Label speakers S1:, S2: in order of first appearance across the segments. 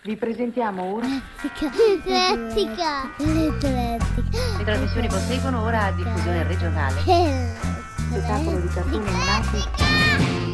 S1: Vi presentiamo ora
S2: Eclettica.
S1: le trasmissioni proseguono ora a diffusione regionale. Spettacolo di cartoni animati.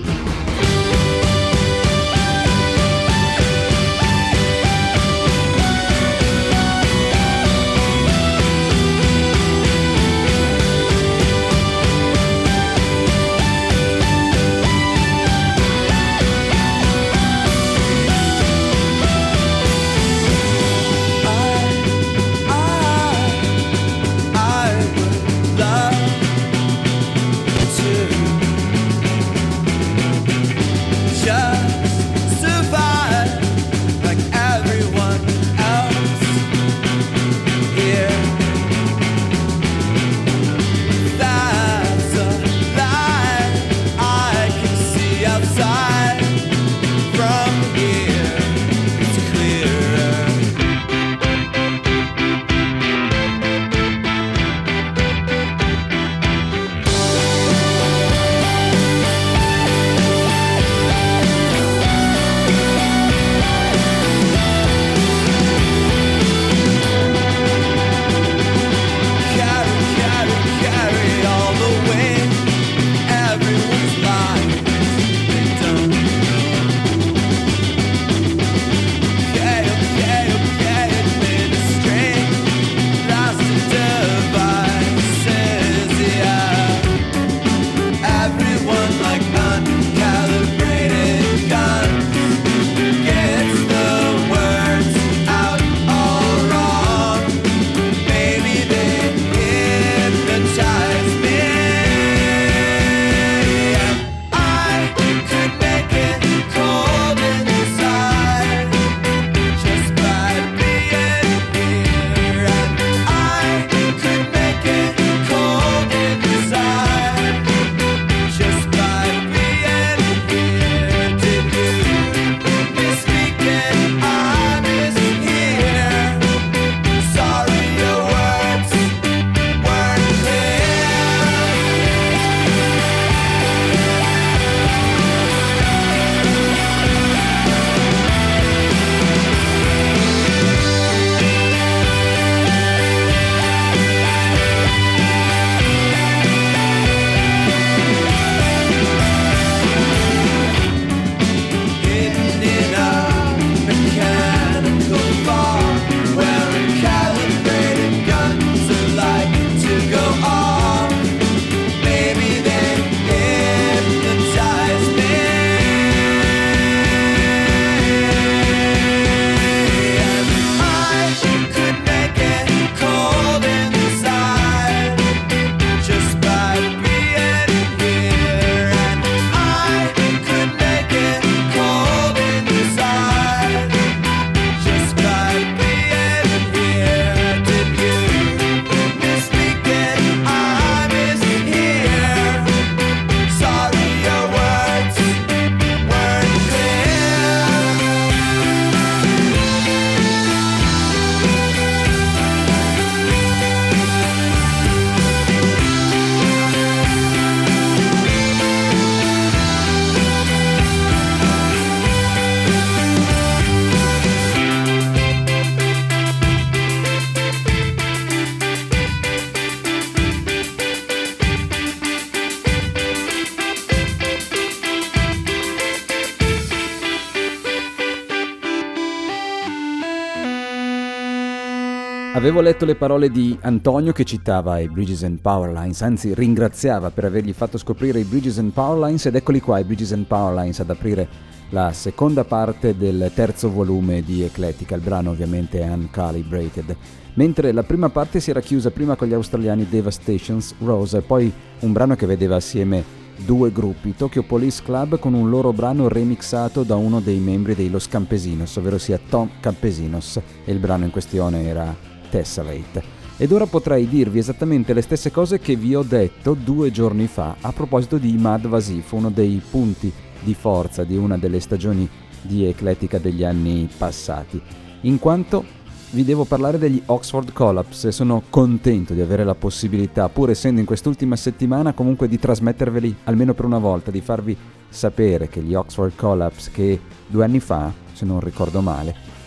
S3: Avevo letto le parole di Antonio che citava i Bridges and Powerlines, anzi ringraziava per avergli fatto scoprire i Bridges and Powerlines, ed eccoli qua i Bridges and Powerlines ad aprire la seconda parte del terzo volume di Eclettica. Il brano ovviamente è Uncalibrated, mentre la prima parte si era chiusa prima con gli australiani Devastation's Rose e poi un brano che vedeva assieme due gruppi, Tokyo Police Club con un loro brano remixato da uno dei membri dei Los Campesinos, ovvero sia Tom Campesinos, e il brano in questione era Tessellate. Ed ora potrei dirvi esattamente le stesse cose che vi ho detto 2 giorni fa a proposito di Imad Wasif, uno dei punti di forza di una delle stagioni di Eclettica degli anni passati, in quanto vi devo parlare degli Oxford Collapse e sono contento di avere la possibilità, pur essendo in quest'ultima settimana, comunque di trasmetterveli almeno per una volta, di farvi sapere che gli Oxford Collapse, che 2 anni fa, se non ricordo male,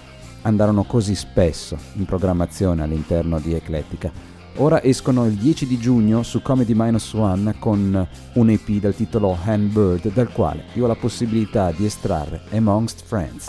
S3: andarono così spesso in programmazione all'interno di Eclettica. Ora escono il 10 di giugno su Comedy Minus One con un EP dal titolo Handbird, dal quale io ho la possibilità di estrarre Amongst Friends.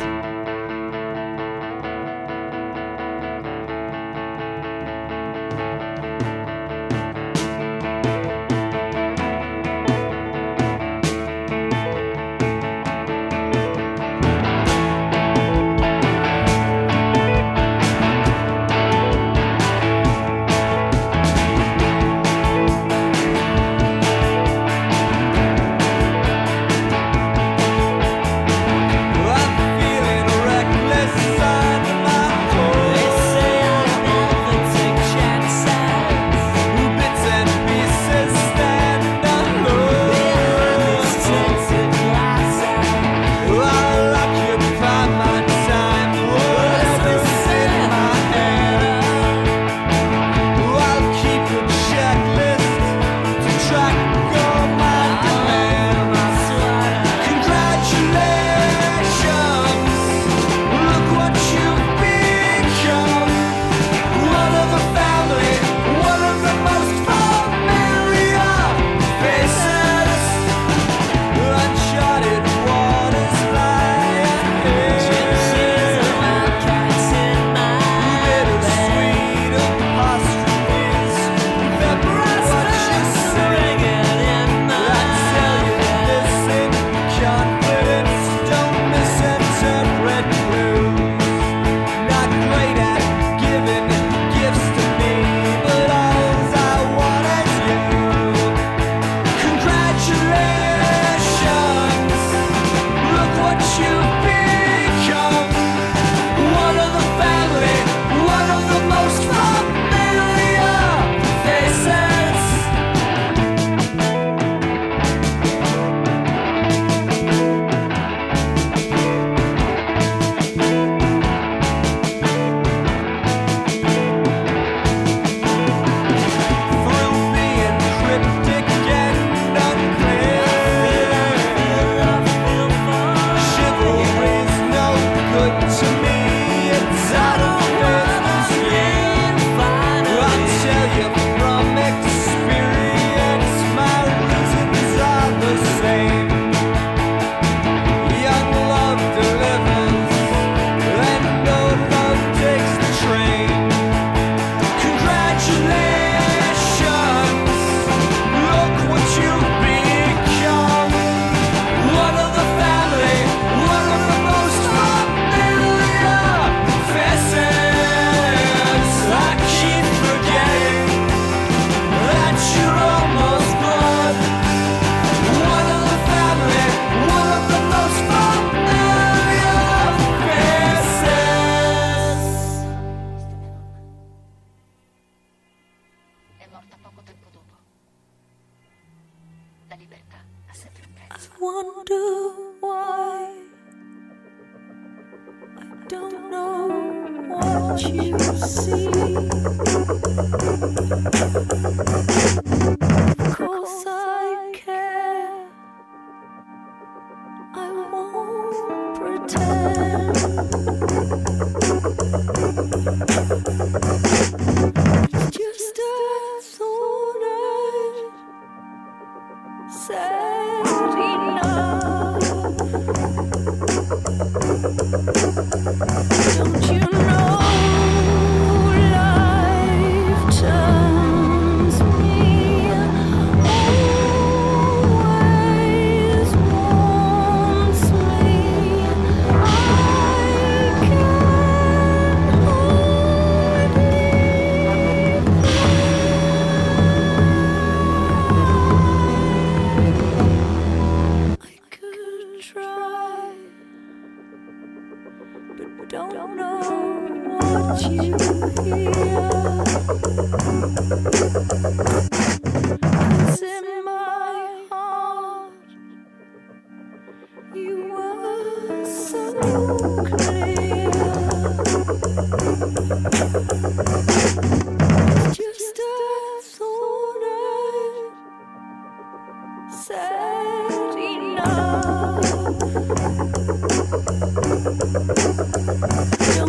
S4: Don't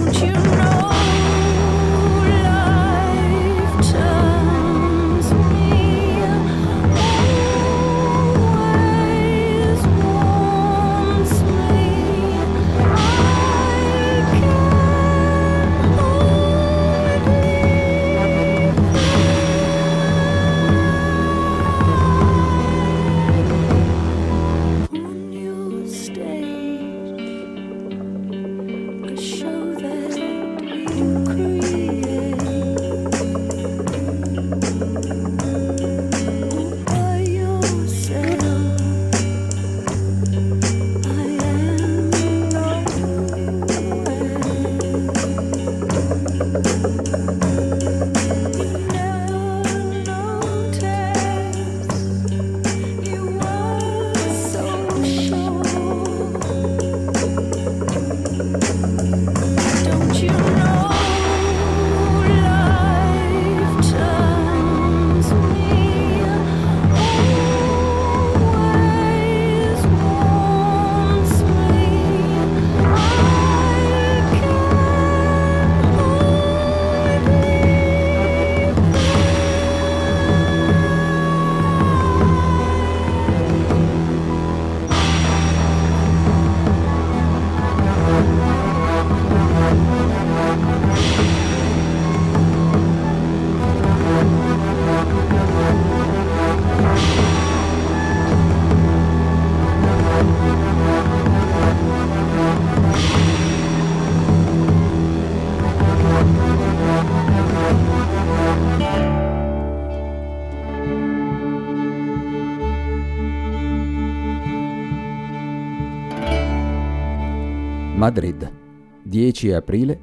S3: Madrid, 10 aprile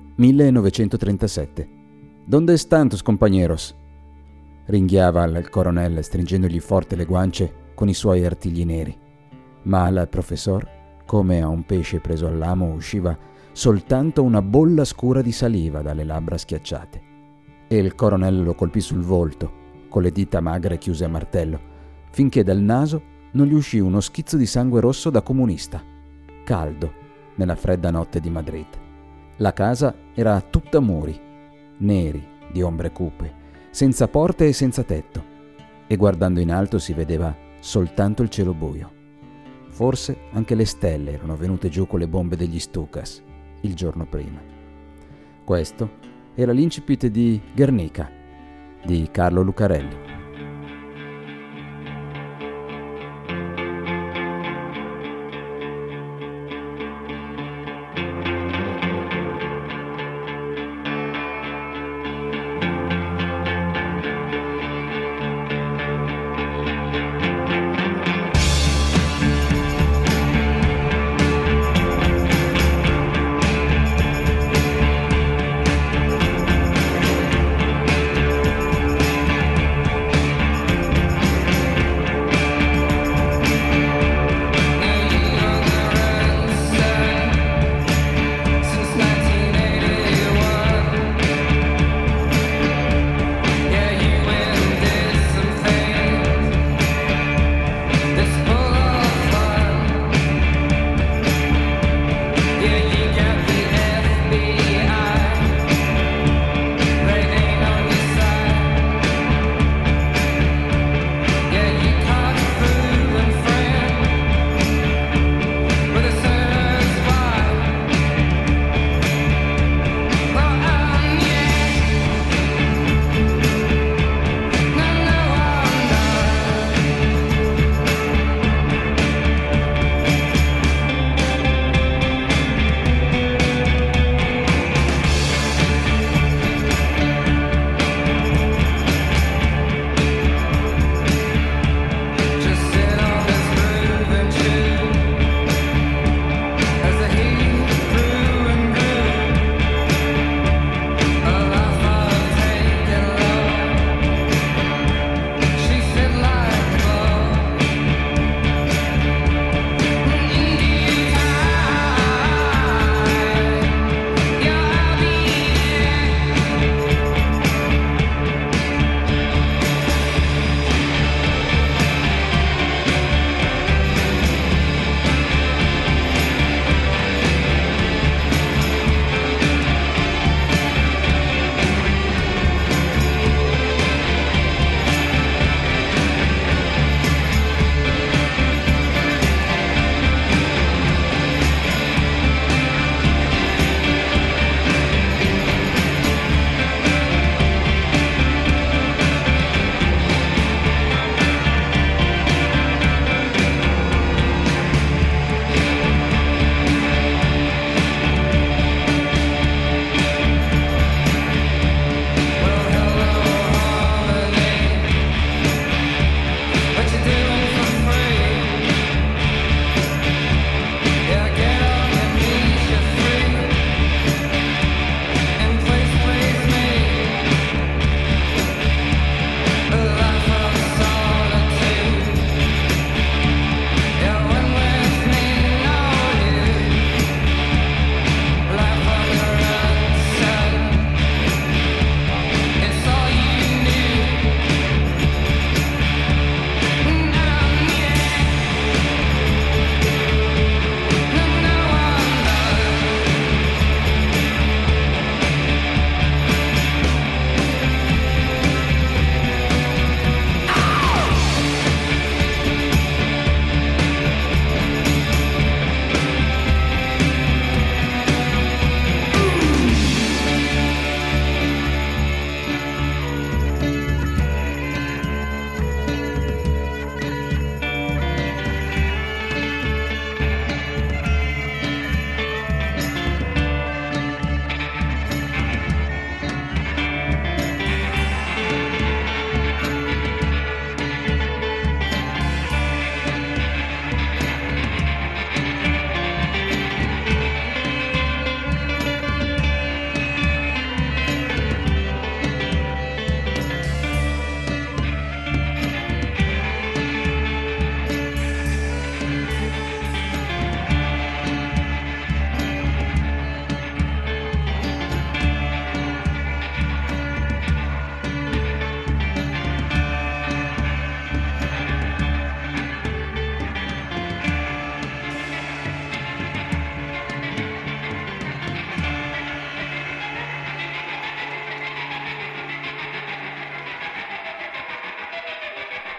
S3: 1937. «Donde están tus compañeros?» ringhiava il coronel stringendogli forte le guance con i suoi artigli neri. Ma al professor, come a un pesce preso all'amo, usciva soltanto una bolla scura di saliva dalle labbra schiacciate. E il coronel lo colpì sul volto, con le dita magre chiuse a martello, finché dal naso non gli uscì uno schizzo di sangue rosso da comunista, caldo, nella fredda notte di Madrid. La casa era tutta muri, neri, di ombre cupe, senza porte e senza tetto, e guardando in alto si vedeva soltanto il cielo buio. Forse anche le stelle erano venute giù con le bombe degli Stukas il giorno prima. Questo era l'incipit di Guernica di Carlo Lucarelli.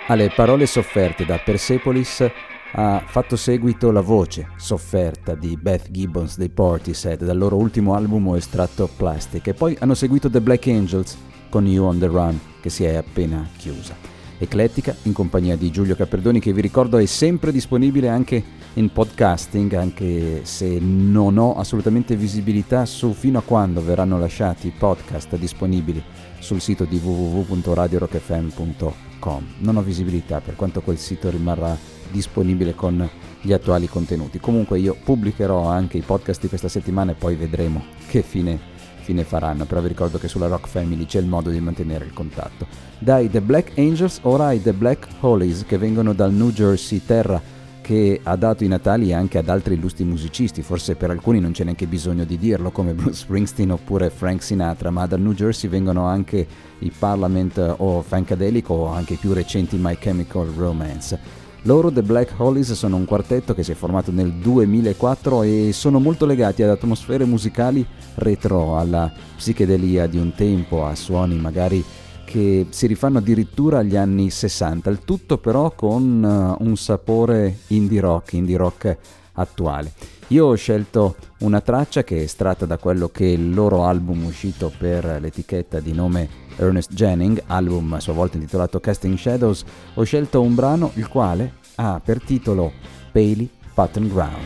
S3: Alle parole sofferte da Persepolis ha fatto seguito la voce sofferta di Beth Gibbons dei Portishead dal loro ultimo album estratto Plastic, e poi hanno seguito The Black Angels con You on the Run, che si è appena chiusa. Eclettica, in compagnia di Giulio Caperdoni, che vi ricordo è sempre disponibile anche in podcasting, anche se non ho assolutamente visibilità su fino a quando verranno lasciati i podcast disponibili sul sito di www.radiorockfm.com. Non ho visibilità per quanto quel sito rimarrà disponibile con gli attuali contenuti. Comunque io pubblicherò anche i podcast di questa settimana e poi vedremo che fine faranno, però vi ricordo che sulla Rock Family c'è il modo di mantenere il contatto. Dai The Black Angels ora ai The Black Hollies, che vengono dal New Jersey, terra che ha dato i natali anche ad altri illustri musicisti, forse per alcuni non c'è neanche bisogno di dirlo, come Bruce Springsteen oppure Frank Sinatra, ma dal New Jersey vengono anche i Parliament o Funkadelic o anche i più recenti My Chemical Romance. Loro, The Black Hollies, sono un quartetto che si è formato nel 2004 e sono molto legati ad atmosfere musicali retro, alla psichedelia di un tempo, a suoni magari che si rifanno addirittura agli anni 60, il tutto però con un sapore indie rock attuale. Io ho scelto una traccia che è estratta da quello che è il loro album uscito per l'etichetta di nome Ernest Jennings, album a sua volta intitolato Casting Shadows. Ho scelto un brano il quale ha per titolo Paley Pattern Ground.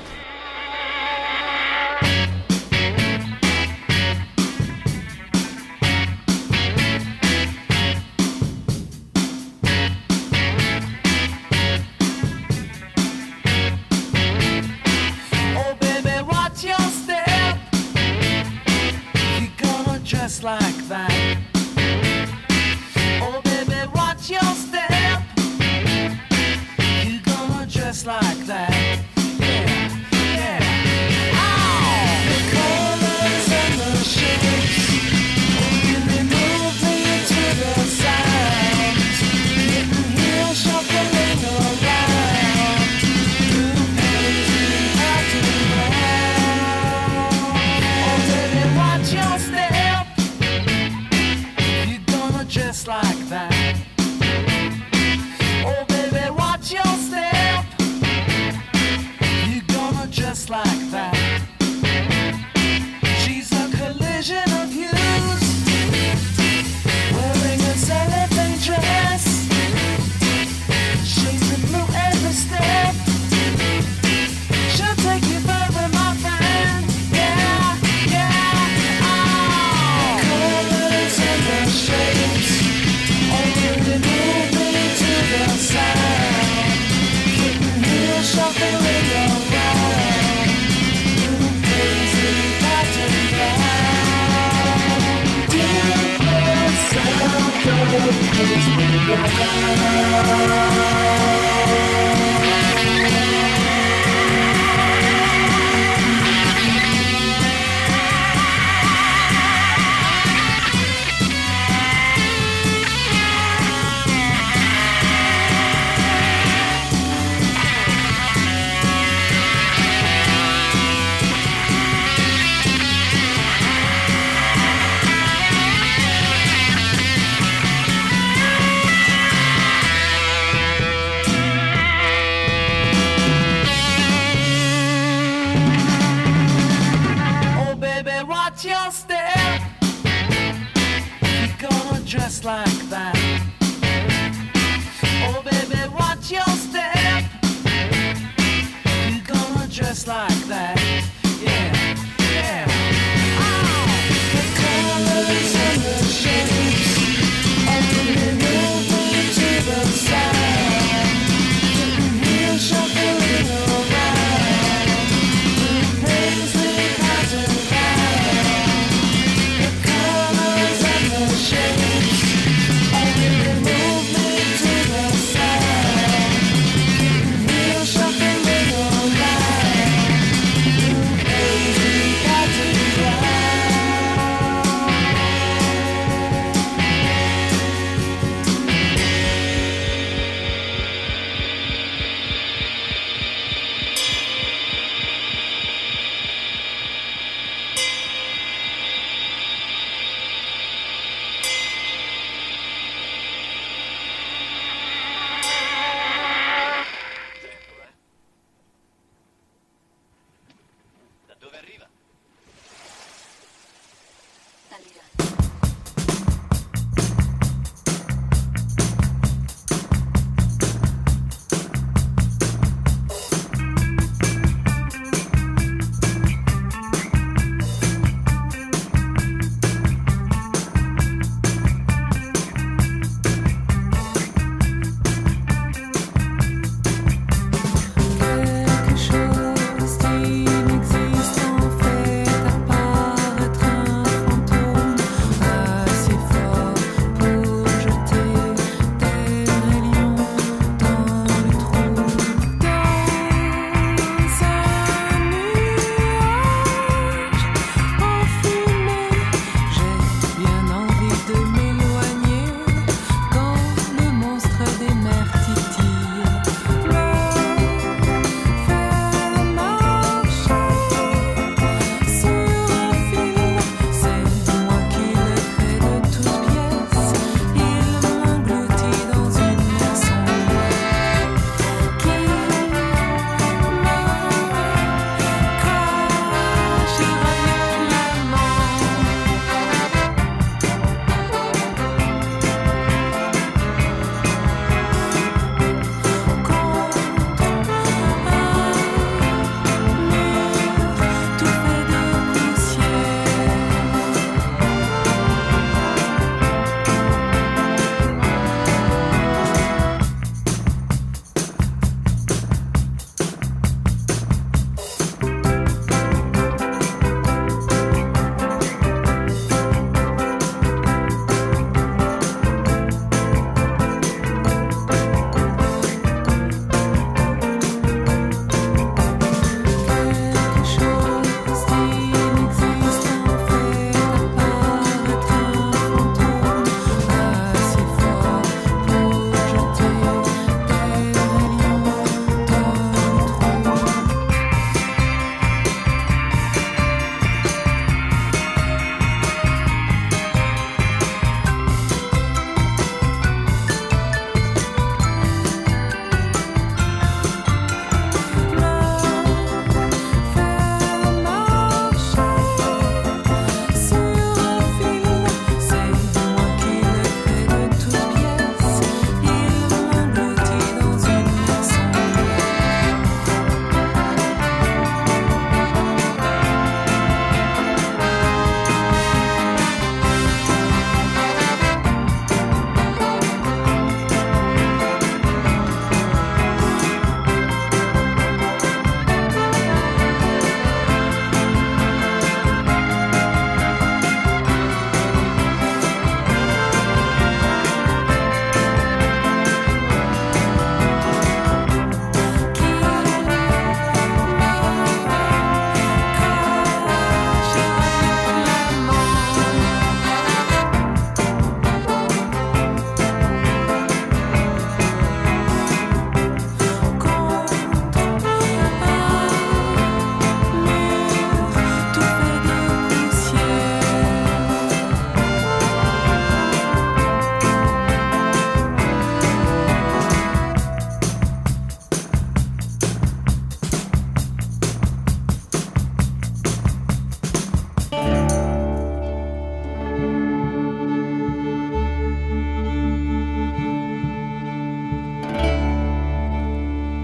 S4: Like that. Oh baby, watch your step. You gonna dress like that. Yeah, yeah. Oh, the colors and the shapes. Oh, you may move me to the sound. Getting here, shuffling around. Through painting patterns. Oh baby, watch your step. Just like that. Oh baby, watch your step. You're gonna just like that. She's a collision of hues, wearing a cellophane dress, shades of blue every step. She'll take you further, my friend. Yeah, yeah. Oh, colors and the shades. Shuffling around, crazy pattern ground. Deep sound your step. You're gonna dress like that. Oh baby, watch your step. You're gonna dress like that. Yeah, yeah. Oh, the colors and the shapes. Oh, they move me to the sound. Here shuffling around. The paisley pattern ground. The colors and the shapes. Oh,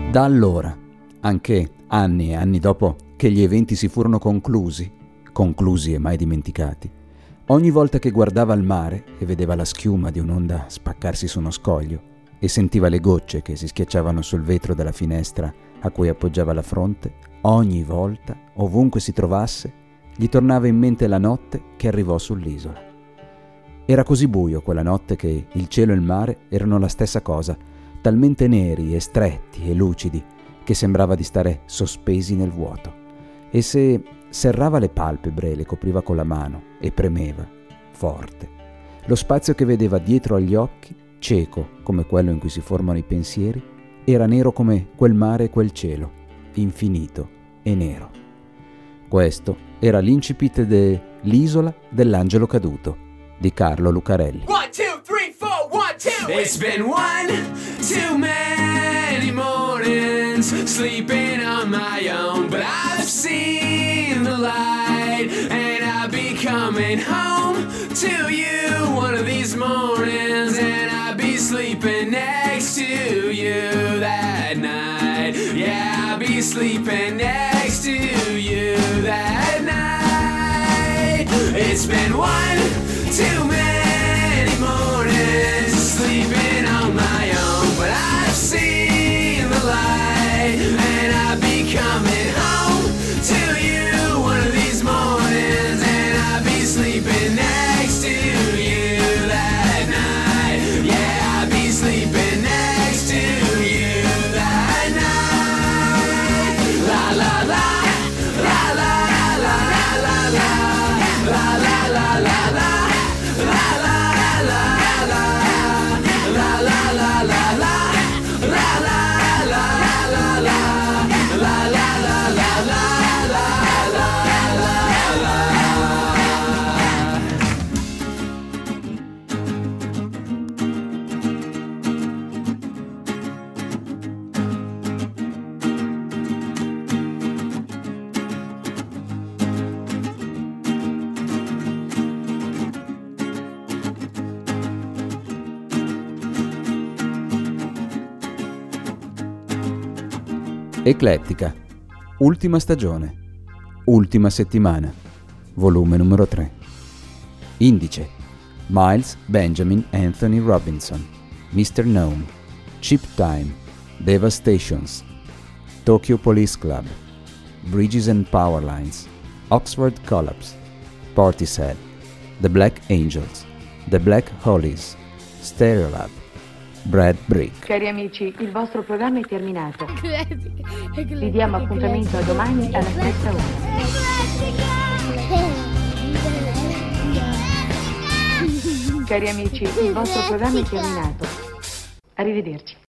S3: Da allora, anche anni e anni dopo che gli eventi si furono conclusi e mai dimenticati, ogni volta che guardava al mare e vedeva la schiuma di un'onda spaccarsi su uno scoglio e sentiva le gocce che si schiacciavano sul vetro della finestra a cui appoggiava la fronte, ogni volta, ovunque si trovasse, gli tornava in mente la notte che arrivò sull'isola. Era così buio quella notte che il cielo e il mare erano la stessa cosa, talmente neri e stretti e lucidi che sembrava di stare sospesi nel vuoto. E se serrava le palpebre e le copriva con la mano e premeva, forte, lo spazio che vedeva dietro agli occhi, cieco come quello in cui si formano i pensieri, era nero come quel mare e quel cielo, infinito e nero. Questo era l'incipit de L'isola dell'angelo caduto di Carlo Lucarelli.
S4: 1, 2, 3, 4, 1, 2. It's been one too many mornings sleeping on my own, but I've seen the light and I'll be coming home to you one of these mornings, and I'll be sleeping next to you that night. Yeah, I'll be sleeping next to you that night. It's been one too many mornings sleeping on my own, but I've seen the light and I'll be coming home to you one of these mornings, and I'll be sleeping next to you that night. Yeah, I'll be sleeping next to you that night. La la la, la la la la la la, la la la la la.
S3: Eclettica, ultima stagione, ultima settimana, volume numero 3. Indice: Miles Benjamin Anthony Robinson, Mr. Gnome, Cheap Time, Devastations, Tokyo Police Club, Bridges and Power Lines, Oxford Collapse, Portishead, The Black Angels, The Black Hollies, Stereolab, Brad Brick.
S1: Cari amici, il vostro programma è terminato. Vi diamo appuntamento a domani alla stessa ora. Cari amici, il vostro programma è terminato. Arrivederci.